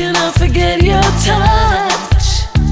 can I forget your touch?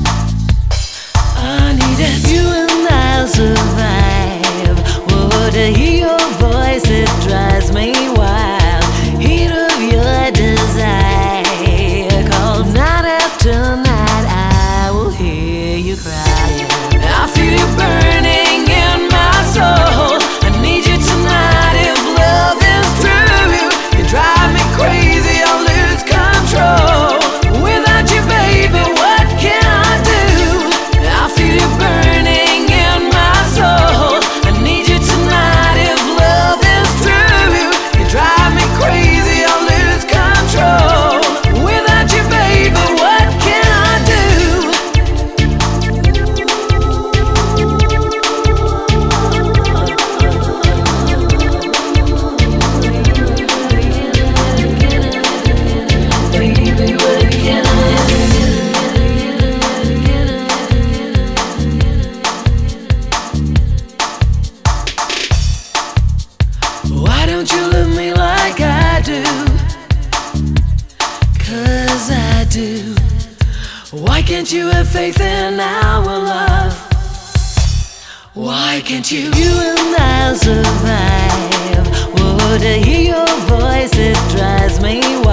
I need it. You and I'll survive. Whoa, to hear your voice, it drives me wild. Heat of your desire, cold night after night, I will hear you crying. I feel you burning in my soul. I need you tonight if love is true. You drive me crazy, I'll lose control. Without you, baby, what can I do? I feel you burning in my soul. I need you tonight if love is true. You drive me crazy, I'll lose control. Without you, baby, what can I do? Baby, what can I do? Why don't you love me like I do? 'Cause I do. Why can't you have faith in our love? Why can't you? You and I'll survive. Whoa, to hear your voice, it drives me wild.